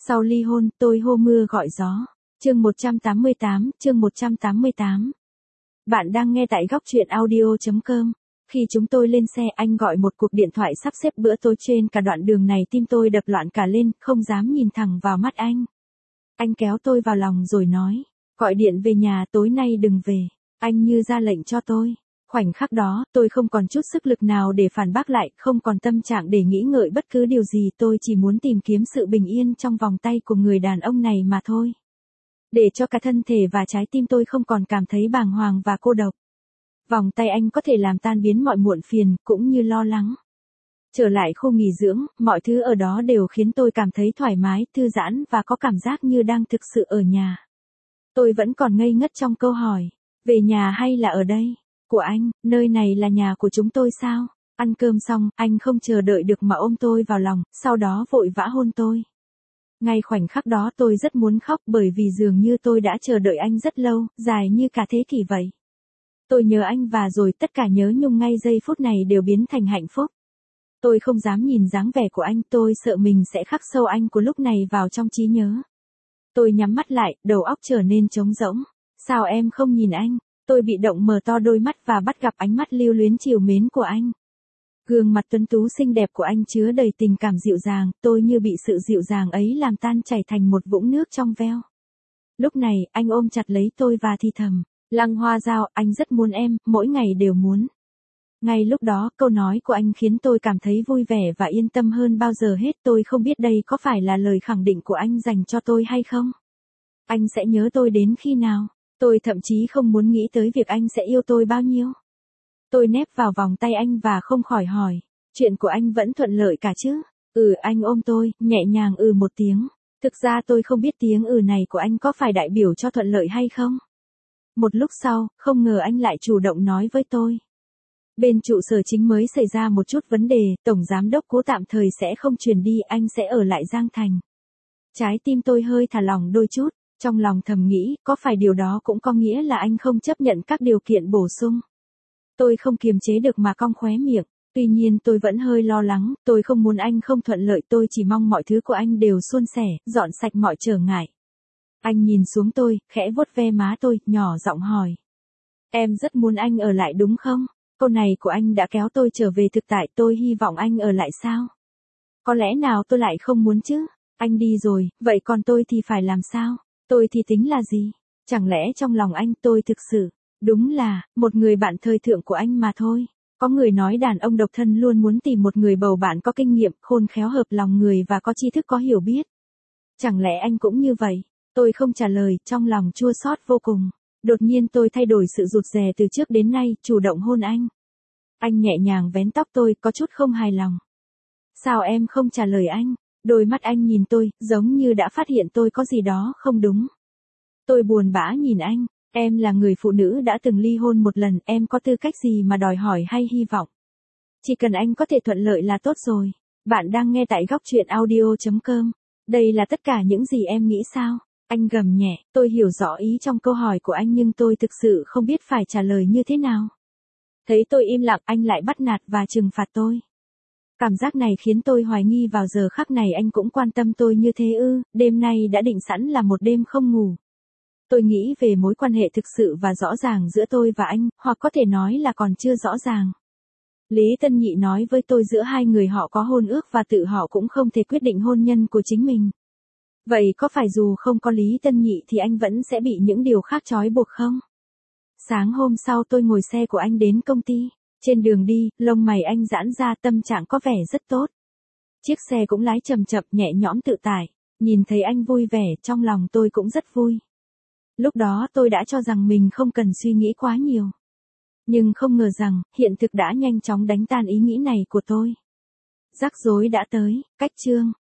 Sau ly hôn, tôi hô mưa gọi gió. Chương 188. Bạn đang nghe tại góc truyện audio.com. Khi chúng tôi lên xe, anh gọi một cuộc điện thoại sắp xếp bữa tối. Trên cả đoạn đường này tim tôi đập loạn cả lên, không dám nhìn thẳng vào mắt anh. Anh kéo tôi vào lòng rồi nói, gọi điện về nhà, tối nay đừng về. Anh như ra lệnh cho tôi. Khoảnh khắc đó, tôi không còn chút sức lực nào để phản bác lại, không còn tâm trạng để nghĩ ngợi bất cứ điều gì. Tôi chỉ muốn tìm kiếm sự bình yên trong vòng tay của người đàn ông này mà thôi. Để cho cả thân thể và trái tim tôi không còn cảm thấy bàng hoàng và cô độc. Vòng tay anh có thể làm tan biến mọi muộn phiền, cũng như lo lắng. Trở lại khu nghỉ dưỡng, mọi thứ ở đó đều khiến tôi cảm thấy thoải mái, thư giãn và có cảm giác như đang thực sự ở nhà. Tôi vẫn còn ngây ngất trong câu hỏi, về nhà hay là ở đây? Của anh, nơi này là nhà của chúng tôi sao? Ăn cơm xong, anh không chờ đợi được mà ôm tôi vào lòng, sau đó vội vã hôn tôi. Ngay khoảnh khắc đó tôi rất muốn khóc bởi vì dường như tôi đã chờ đợi anh rất lâu, dài như cả thế kỷ vậy. Tôi nhớ anh và rồi tất cả nhớ nhung ngay giây phút này đều biến thành hạnh phúc. Tôi không dám nhìn dáng vẻ của anh, tôi sợ mình sẽ khắc sâu anh của lúc này vào trong trí nhớ. Tôi nhắm mắt lại, đầu óc trở nên trống rỗng. Sao em không nhìn anh? Tôi bị động mở to đôi mắt và bắt gặp ánh mắt lưu luyến trìu mến của anh. Gương mặt tuấn tú xinh đẹp của anh chứa đầy tình cảm dịu dàng, tôi như bị sự dịu dàng ấy làm tan chảy thành một vũng nước trong veo. Lúc này, anh ôm chặt lấy tôi và thì thầm, Lăng Hoa Giao, anh rất muốn em, mỗi ngày đều muốn. Ngay lúc đó, câu nói của anh khiến tôi cảm thấy vui vẻ và yên tâm hơn bao giờ hết. Tôi không biết đây có phải là lời khẳng định của anh dành cho tôi hay không? Anh sẽ nhớ tôi đến khi nào? Tôi thậm chí không muốn nghĩ tới việc anh sẽ yêu tôi bao nhiêu. Tôi nép vào vòng tay anh và không khỏi hỏi, chuyện của anh vẫn thuận lợi cả chứ? Anh ôm tôi, nhẹ nhàng một tiếng. Thực ra tôi không biết tiếng này của anh có phải đại biểu cho thuận lợi hay không? Một lúc sau, không ngờ anh lại chủ động nói với tôi. Bên trụ sở chính mới xảy ra một chút vấn đề, tổng giám đốc Cố tạm thời sẽ không chuyển đi, anh sẽ ở lại Giang Thành. Trái tim tôi hơi thả lỏng đôi chút, trong lòng thầm nghĩ, có phải điều đó cũng có nghĩa là anh không chấp nhận các điều kiện bổ sung? Tôi không kiềm chế được mà cong khóe miệng, tuy nhiên tôi vẫn hơi lo lắng, tôi không muốn anh không thuận lợi, tôi chỉ mong mọi thứ của anh đều suôn sẻ, dọn sạch mọi trở ngại. Anh nhìn xuống tôi, khẽ vuốt ve má tôi, nhỏ giọng hỏi. Em rất muốn anh ở lại đúng không? Câu này của anh đã kéo tôi trở về thực tại, tôi hy vọng anh ở lại sao? Có lẽ nào tôi lại không muốn chứ? Anh đi rồi, vậy còn tôi thì phải làm sao? Tôi thì tính là gì? Chẳng lẽ trong lòng anh tôi thực sự, đúng là, một người bạn thời thượng của anh mà thôi. Có người nói đàn ông độc thân luôn muốn tìm một người bầu bạn có kinh nghiệm, khôn khéo hợp lòng người và có tri thức có hiểu biết. Chẳng lẽ anh cũng như vậy? Tôi không trả lời, trong lòng chua xót vô cùng. Đột nhiên tôi thay đổi sự rụt rè từ trước đến nay, chủ động hôn anh. Anh nhẹ nhàng vén tóc tôi, có chút không hài lòng. Sao em không trả lời anh? Đôi mắt anh nhìn tôi, giống như đã phát hiện tôi có gì đó không đúng. Tôi buồn bã nhìn anh, em là người phụ nữ đã từng ly hôn một lần, em có tư cách gì mà đòi hỏi hay hy vọng? Chỉ cần anh có thể thuận lợi là tốt rồi. Bạn đang nghe tại góc truyện audio.com. Đây là tất cả những gì em nghĩ sao? Anh gầm nhẹ, tôi hiểu rõ ý trong câu hỏi của anh nhưng tôi thực sự không biết phải trả lời như thế nào. Thấy tôi im lặng, anh lại bắt nạt và trừng phạt tôi. Cảm giác này khiến tôi hoài nghi vào giờ khắc này anh cũng quan tâm tôi như thế ư? Đêm nay đã định sẵn là một đêm không ngủ. Tôi nghĩ về mối quan hệ thực sự và rõ ràng giữa tôi và anh, hoặc có thể nói là còn chưa rõ ràng. Lý Tân Nhị nói với tôi giữa hai người họ có hôn ước và tự họ cũng không thể quyết định hôn nhân của chính mình. Vậy có phải dù không có Lý Tân Nhị thì anh vẫn sẽ bị những điều khác trói buộc không? Sáng hôm sau tôi ngồi xe của anh đến công ty. Trên đường đi, lông mày anh giãn ra, tâm trạng có vẻ rất tốt. Chiếc xe cũng lái chậm chậm, nhẹ nhõm tự tại. Nhìn thấy anh vui vẻ, trong lòng tôi cũng rất vui. Lúc đó tôi đã cho rằng mình không cần suy nghĩ quá nhiều. Nhưng không ngờ rằng, hiện thực đã nhanh chóng đánh tan ý nghĩ này của tôi. Rắc rối đã tới, cách chương.